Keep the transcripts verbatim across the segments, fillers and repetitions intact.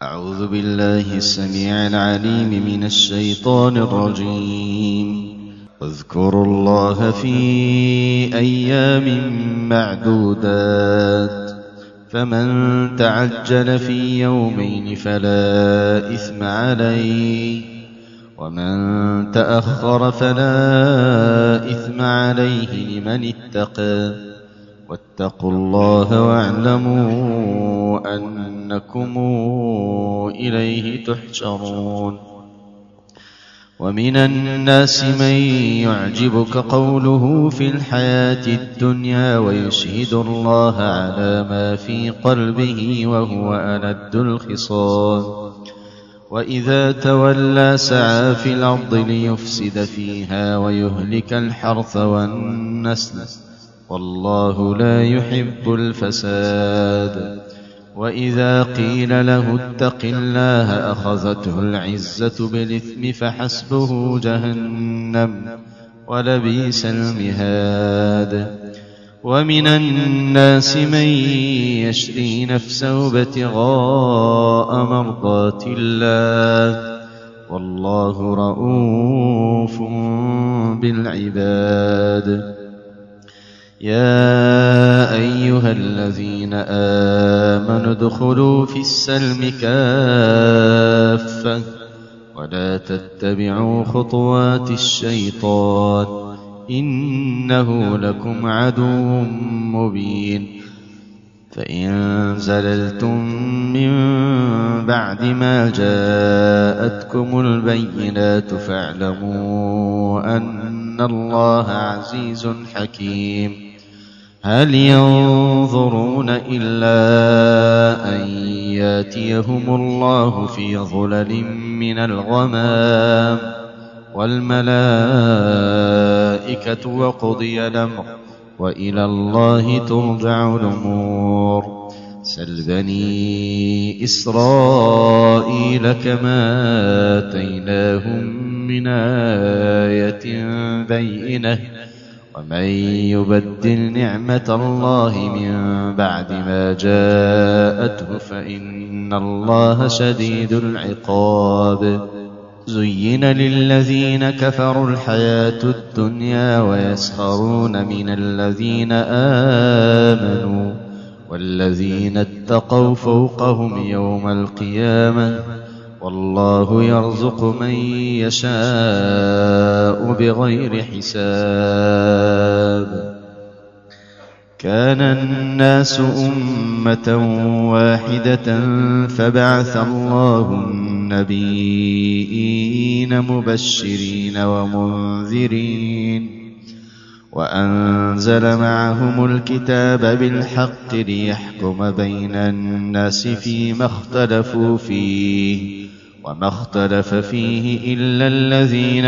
أعوذ بالله السميع العليم من الشيطان الرجيم. واذكروا الله في أيام معدودات، فمن تعجل في يومين فلا إثم عليه، ومن تأخر فلا إثم عليه لمن اتقى. واتقوا الله واعلموا أنكم إليه تحشرون. ومن الناس من يعجبك قوله في الحياة الدنيا ويشهد الله على ما في قلبه وهو ألد الخصام، وإذا تولى سعى في الأرض ليفسد فيها ويهلك الحرث والنسل، والله لا يحب الفساد. وإذا قيل له اتق الله أخذته العزة بالإثم فحسبه جهنم ولبئس المهاد. ومن الناس من يشري نفسه ابتغاء مرضات الله، والله رءوف بالعباد. يا أيها الذين آمنوا ادخلوا في السلم كافة ولا تتبعوا خطوات الشيطان إنه لكم عدو مبين. فإن زللتم من بعد ما جاءتكم البينات فاعلموا أن الله عزيز حكيم. هل ينظرون إلا أن ياتيهم الله في ظلل من الغمام والملائكة وقضي الأمر وإلى الله ترجع الأمور. سل بني إسرائيل كما آتيناهم من آية بينة، ومن يبدل نعمة الله من بعد ما جاءته فإن الله شديد العقاب. زين للذين كفروا الحياة الدنيا ويسخرون من الذين آمنوا، والذين اتقوا فوقهم يوم القيامة، والله يرزق من يشاء بغير حساب. كان الناس أمة واحدة فبعث الله النبيين مبشرين ومنذرين، وأنزل معهم الكتاب بالحق ليحكم بين الناس فيما اختلفوا فيه، وما اختلف فيه إلا الذين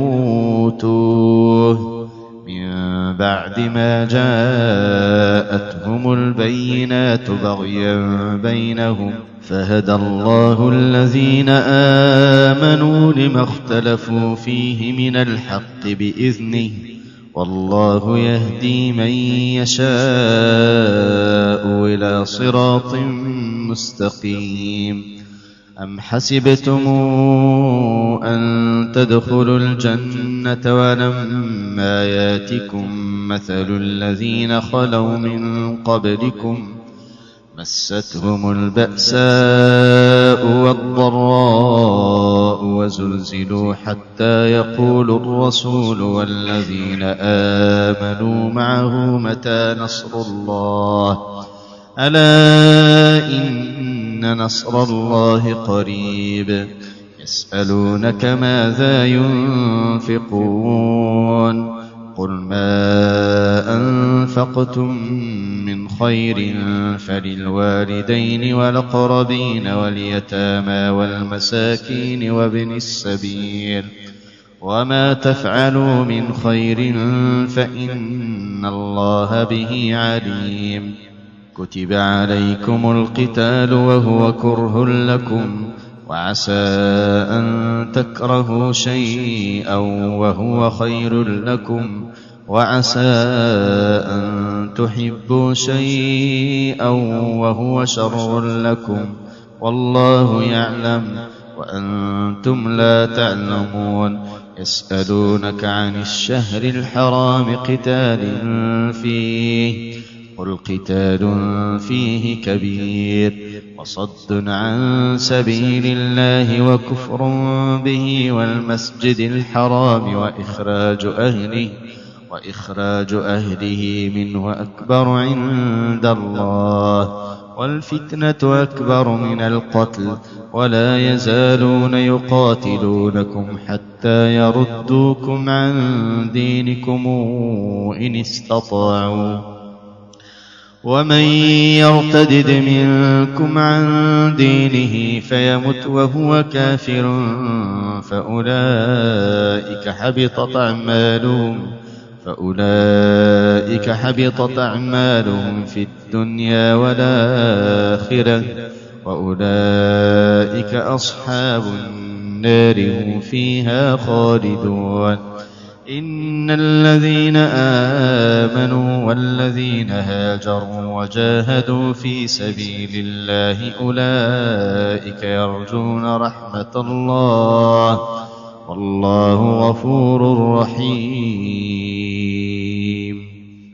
أوتوه من بعد ما جاءتهم البينات بغيا بينهم، فهدى الله الذين آمنوا لما اختلفوا فيه من الحق بإذنه، والله يهدي من يشاء إلى صراط مستقيم. أم حسبتم أن تدخلوا الجنة ولما ياتكم مثل الذين خلوا من قبلكم مستهم البأساء والضراء وزلزلوا حتى يقول الرسول والذين آمنوا معه متى نصر الله، ألا إن نصر الله قريب. يسألونك ماذا ينفقون قل ما أنفقتم من خير فللوالدين والأقربين واليتامى والمساكين وابن السبيل، وما تفعلوا من خير فإن الله به عليم. كتب عليكم القتال وهو كره لكم، وعسى أن تكرهوا شيئا وهو خير لكم، وعسى أن تحبوا شيئا وهو شر لكم، والله يعلم وأنتم لا تعلمون. يسألونك عن الشهر الحرام قتال فيه قل قتال فيه كبير وصد عن سبيل الله وكفر به والمسجد الحرام وإخراج أهله وإخراج أهله منه أكبر عند الله والفتنة أكبر من القتل ولا يزالون يقاتلونكم حتى يردوكم عن دينكم إن استطاعوا ومن يرتدد منكم عن دينه فيمت وهو كافر فأولئك حبطت أعمالهم فأولئك حبطت أعمالهم في الدنيا والآخرة وأولئك أصحاب النار هم فيها خالدون. إن الذين آمنوا والذين هاجروا وجاهدوا في سبيل الله أولئك يرجون رحمة الله والله غفور رحيم.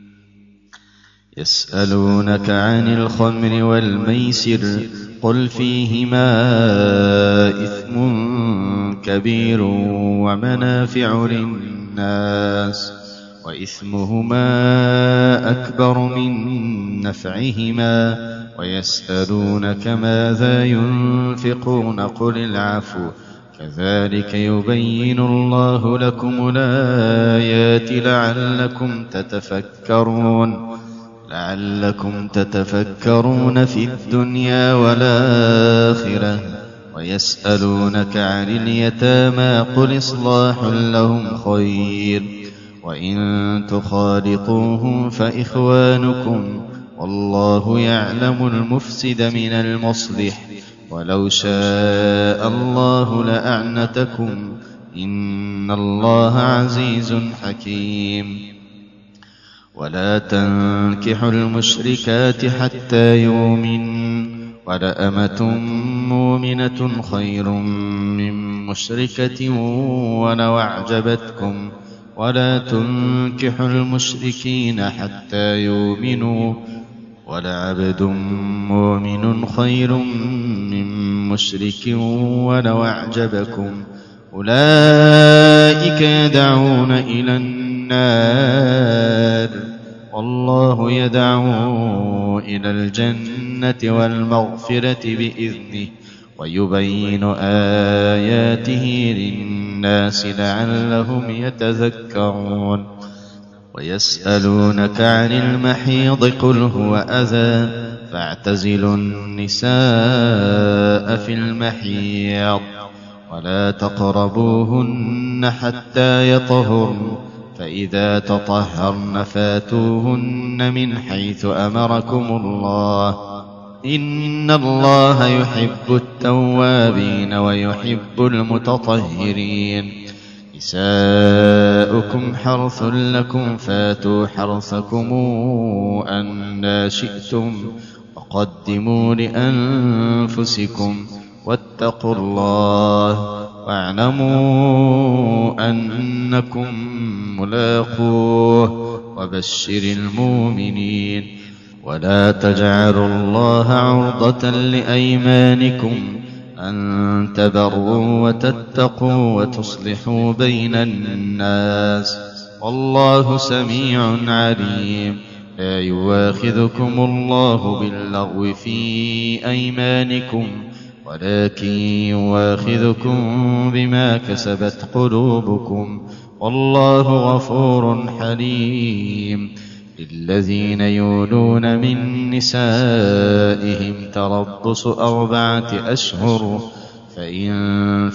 يسألونك عن الخمر والميسر قل فيهما إثم كبير ومنافع للناس وإثمهما أكبر من نفعهما ويسألونك ماذا ينفقون قل العفو كذلك يبين الله لكم الآيات لعلكم تتفكرون لعلكم تتفكرون في الدنيا والآخرة. ويسألونك عن اليتامى قل إصلاح لهم خير وإن تخالطوهم فإخوانكم والله يعلم المفسد من المصلح ولو شاء الله لأعنتكم إن الله عزيز حكيم. ولا تنكحوا المشركات حتى يؤمنوا ولأمة مؤمنة خير من مشركة ولو أعجبتكم ولا تنكحوا المشركين حتى يؤمنوا ولعبد مؤمن خير من مشرك ولو أعجبكم أولئك يدعون إلى النار والله يدعو إلى الجنة والمغفرة بإذنه ويبين آياته للناس لعلهم يتذكرون. ويسألونك عن المحيض قل هو أذى فاعتزلوا النساء في المحيض ولا تقربوهن حتى يطهرن فإذا تطهرن فاتوهن من حيث أمركم الله إن الله يحب التوابين ويحب المتطهرين. نساؤكم حرث لكم فاتوا حرثكم أنى شئتم وقدموا لأنفسكم واتقوا الله واعلموا أنكم ملاقوه وبشر المؤمنين. ولا تجعلوا الله عرضة لأيمانكم أن تبروا وتتقوا وتصلحوا بين الناس والله سميع عليم. لا يؤاخذكم الله باللغو في أيمانكم ولكن يؤاخذكم بما كسبت قلوبكم والله غفور حليم. للذين يولون من نسائهم تربص أربعة أشهر فإن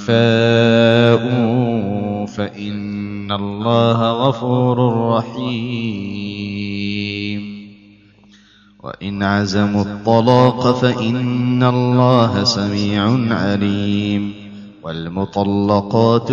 فاءوا فإن الله غفور رحيم. وإن عزموا الطلاق فإن الله سميع عليم. والمطلقات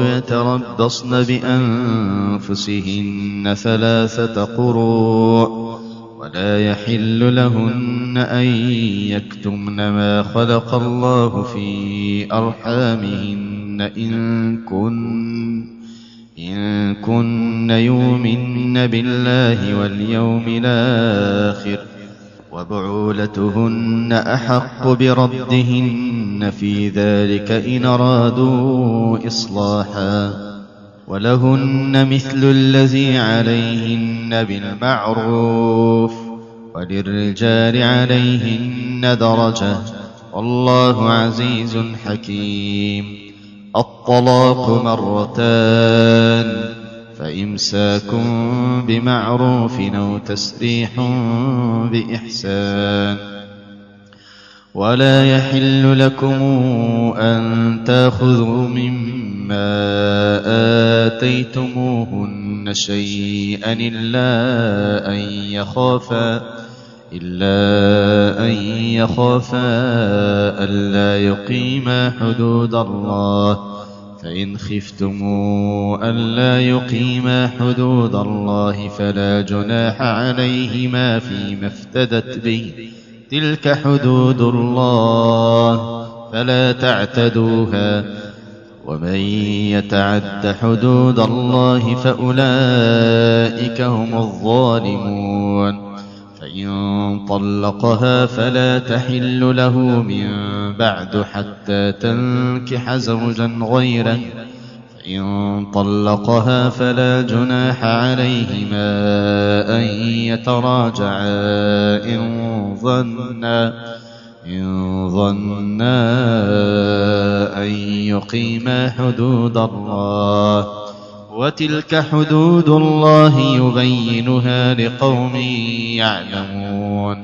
يتربصن بأنفسهن ثلاثة قروء ولا يحل لهن أن يكتمن ما خلق الله في أرحامهن إن كن إن كن يؤمن بالله واليوم الآخر وبعولتهن أحق بردهن في ذلك إن أرادوا إصلاحا ولهن مثل الذي عليهن بالمعروف وللرجال عليهن درجة والله عزيز حكيم. الطلاق مرتان فإمساك بمعروف أو تسريح بإحسان. ولا يحل لكم أن تأخذوا مما آتيتموهن شيئا إلا أن يخافا إلا أن يخافا ألا يقيما حدود الله فإن خفتم ألا يقيما حدود الله فلا جناح عليهما فيما افتدت به تلك حدود الله فلا تعتدوها ومن يتعد حدود الله فأولئك هم الظالمون. فإن طلقها فلا تحل له من بعد حتى تنكح زوجا غيره فإن طلقها فلا جناح عليهما أن يتراجعا إن ظنا إن ظنا أن يقيما حدود الله وتلك حدود الله يبينها لقوم يعلمون.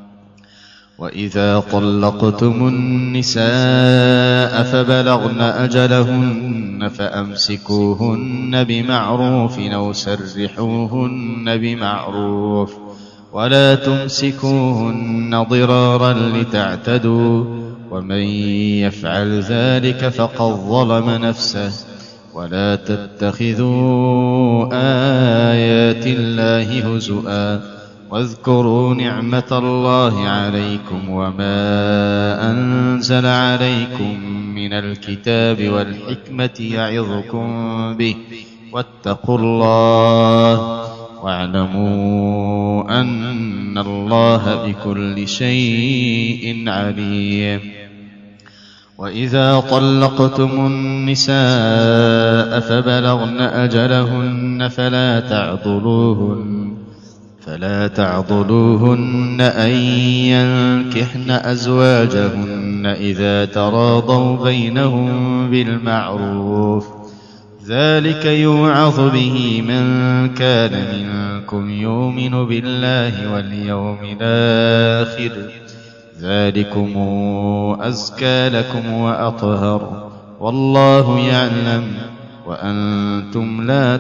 وإذا طلقتم النساء فبلغن أجلهن فأمسكوهن بمعروف أو سرحوهن بمعروف ولا تمسكوهن ضرارا لتعتدوا ومن يفعل ذلك فقد ظلم نفسه. ولا تتخذوا آيات الله هزؤا واذكروا نعمة الله عليكم وما أنزل عليكم من الكتاب والحكمة يعظكم به واتقوا الله واعلموا أن الله بكل شيء عليم. وإذا طلقتم النساء فبلغن أجلهن فلا تعضلوهن فلا تعضلوهن أن ينكحن أزواجهن إذا تراضوا بينهم بالمعروف ذلك يوعظ به من كان منكم يؤمن بالله واليوم الآخر ذلكم أزكى لكم وأطهر والله يعلم وأنتم لا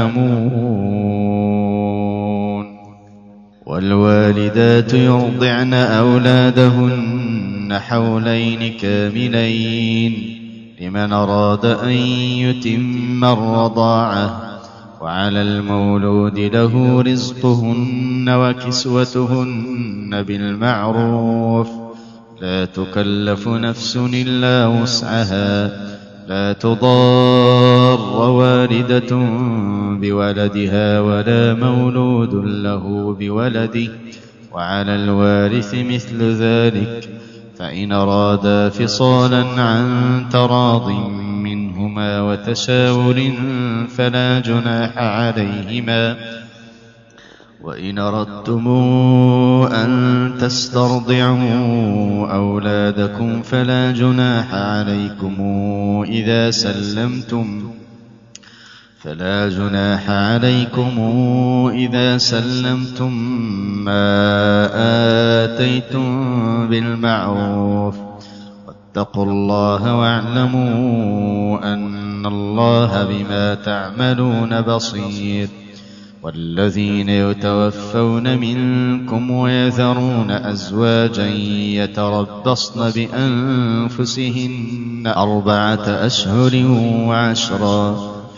تعلمون. والوالدات يرضعن أولادهن حولين كاملين لمن أراد أن يتم الرضاعة وعلى المولود له رزقهن وكسوتهن بالمعروف لا تكلف نفس إلا وسعها لا تضار والدة بولدها ولا مولود له بولده وعلى الوارث مثل ذلك فإن أرادا فصالا عن تراض منهما وتشاور فلا جناح عليهما. وإن أردتم أن تسترضعوا أولادكم فلا جناح عليكم إذا سلمتم فلا جناح عليكم إذا سلمتم ما آتيتم بالمعروف واتقوا الله واعلموا أن الله بما تعملون بصير. والذين يتوفون منكم ويذرون أزواجا يتربصن بأنفسهن أربعة أشهر وعشرا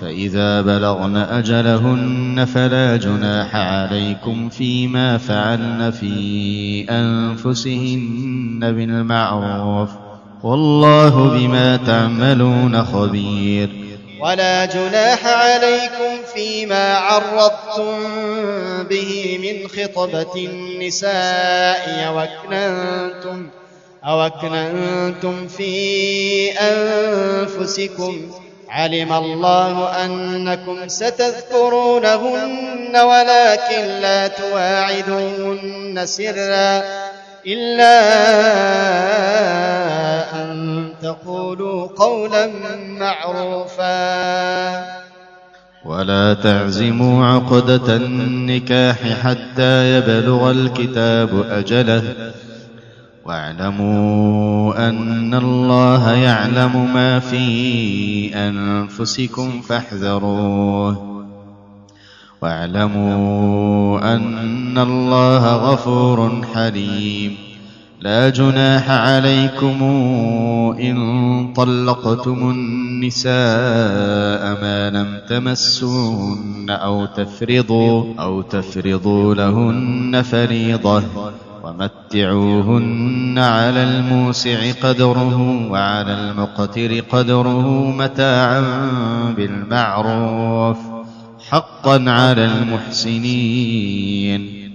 فإذا بلغن أجلهن فلا جناح عليكم فيما فعلن في أنفسهن بالمعروف والله بما تعملون خبير. ولا جناح عليكم فيما عرضتم به من خطبة النساء أو أكننتم, أو أكننتم في أنفسكم علم الله أنكم ستذكرونهن ولكن لا تواعدوهن سرا إلا أن تقولوا قولا معروفا. ولا تعزموا عقدة النكاح حتى يبلغ الكتاب أجله واعلموا أن الله يعلم ما في أنفسكم فاحذروه واعلموا أن الله غفور حليم. لا جناح عليكم إن طلقتم النساء ما لم تمسوهن أو تفرضوا, أو تفرضوا لهن فريضة ومتعوهن على الموسع قدره وعلى المقتر قدره متاعا بالمعروف حقا على المحسنين.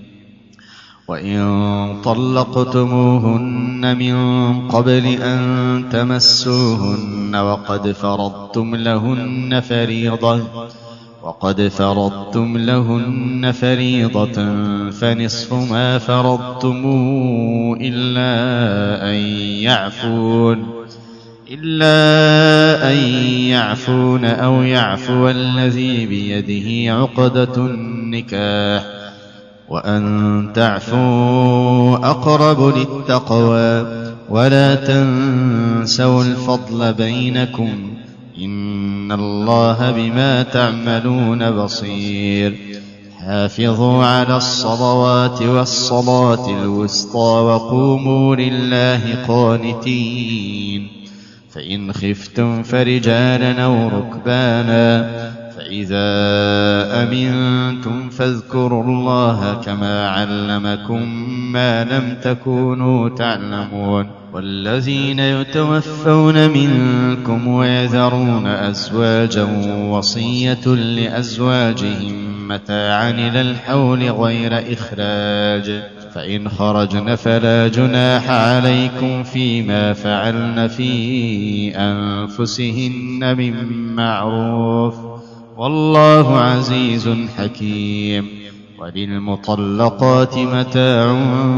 وإن طلقتموهن من قبل أن تمسوهن وقد فرضتم لهن فريضة وقد فرضتم لهن فريضة فنصف ما فرضتم إلا أن يعفون إلا أن يعفون أو يعفو الذي بيده عقدة النكاح وأن تعفوا أقرب للتقوى ولا تنسوا الفضل بينكم إن الله بما تعملون بصير. حافظوا على الصلوات والصلاة الوسطى وقوموا لله قانتين. فإن خفتم فرجالا أو ركبانا فإذا أمنتم فاذكروا الله كما علمكم ما لم تكونوا تعلمون. والذين يتوفون منكم ويذرون أزواجا وصية لأزواجهم متاعا إلى الحول غير إخراج فإن خرجن فلا جناح عليكم فيما فعلن في أنفسهن من معروف والله عزيز حكيم. وللمطلقات متاع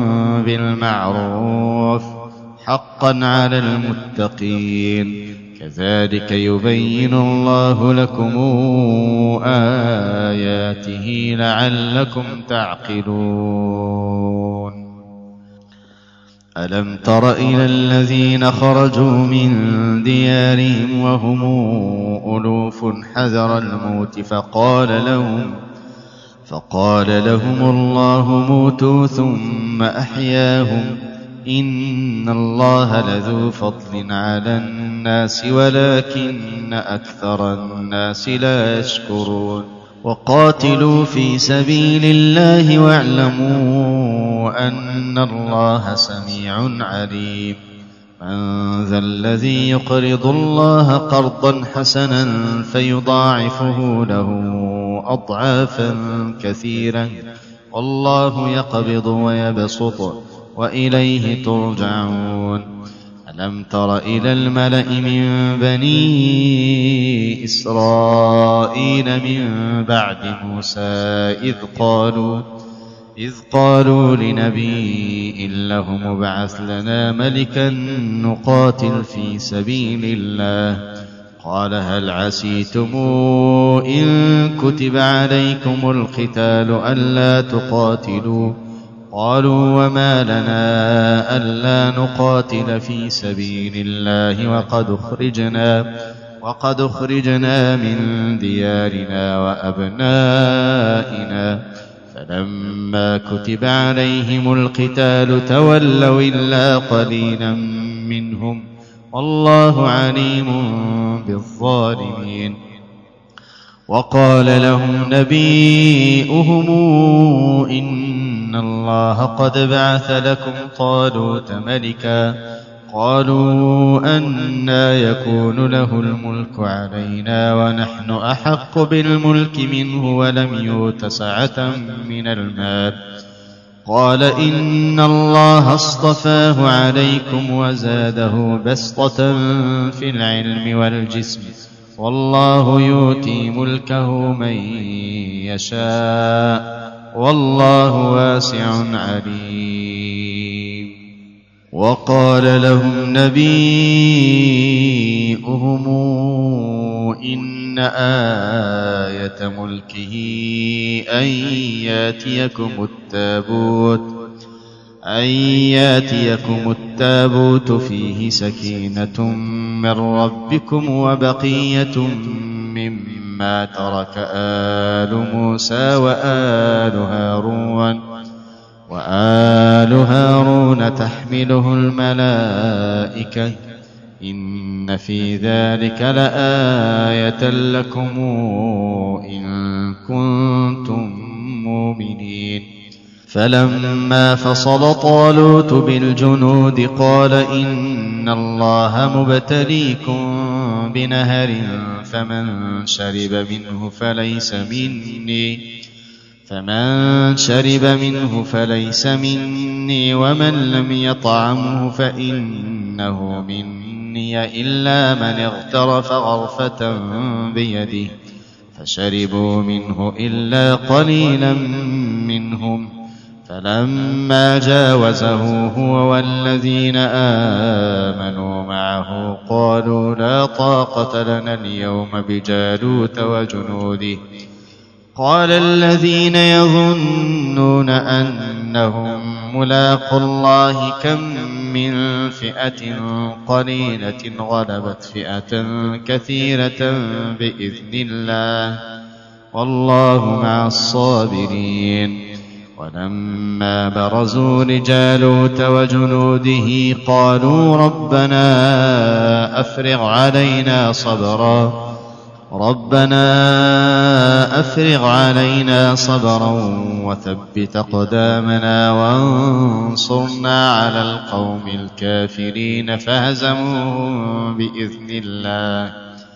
بالمعروف حقا على المتقين كذلك يبين الله لكم آياته لعلكم تعقلون. ألم تر إلى الذين خرجوا من ديارهم وهم ألوف حذر الموت فقال لهم فقال لهم الله موتوا ثم أحياهم إن الله لذو فضل على الناس ولكن أكثر الناس لا يشكرون. وقاتلوا في سبيل الله واعلموا أن الله سميع عليم. من ذا الذي يقرض الله قرضا حسنا فيضاعفه له أضعافا كثيرا والله يقبض ويبسط وإليه ترجعون. ألم تر إلى الملأ من بني إسرائيل من بعد موسى إذ قالوا إذ قالوا لنبي لهم ابعث لنا ملكا نقاتل في سبيل الله قال هل عسيتم إن كتب عليكم القتال ألا تقاتلوا قالوا وما لنا ألا نقاتل في سبيل الله وقد أخرجنا وقد أخرجنا من ديارنا وأبنائنا فلما كتب عليهم القتال تولوا إلا قليلا منهم والله عليم بالظالمين. وقال لهم نبيئهم إن الله قد بعث لكم طالوت ملكا قالوا أنى يكون له الملك علينا ونحن أحق بالملك منه ولم يؤت سعة من المال قال إن الله اصطفاه عليكم وزاده بسطة في العلم والجسم والله يؤتي ملكه من يشاء والله واسع عليم. وقال لهم نبيئهم إن آية ملكه أن ياتيكم التابوت أن ياتيكم التابوت فيه سكينة من ربكم وبقية مما ترك آل موسى وآل هارون وآل هارون تحمله الملائكة إن في ذلك لآية لكم إن كنتم مؤمنين. فلما فصل طالوت بالجنود قال إن الله مبتليكم بنهر فمن شرب منه فليس مني فمن شرب منه فليس مني ومن لم يطعمه فإنه مني إلا من اغترف غرفة بيده فشربوا منه إلا قليلا منهم فلما جاوزه هو والذين آمنوا معه قالوا لا طاقة لنا اليوم بجالوت وجنوده قال الذين يظنون أنهم ملاقوا الله كم من فئة قليلة غلبت فئة كثيرة بإذن الله والله مع الصابرين. ولما برزوا لجالوت وجنوده قالوا ربنا أفرغ علينا صبرا ربنا أفرغ علينا صبرا وثبت أقدامنا وانصرنا على القوم الكافرين فهزموهم بإذن الله.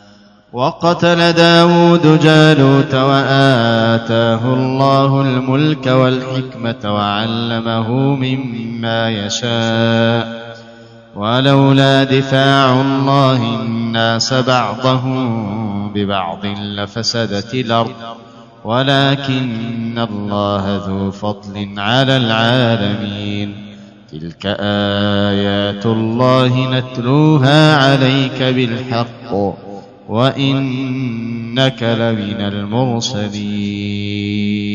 وقتل داود جالوت وآتاه الله الملك والحكمة وعلمه مما يشاء ولولا دفاع الله الناس بعضهم ببعض لفسدت الأرض ولكن الله ذو فضل على العالمين. تلك آيات الله نتلوها عليك بالحق وإنك لمن المرسلين.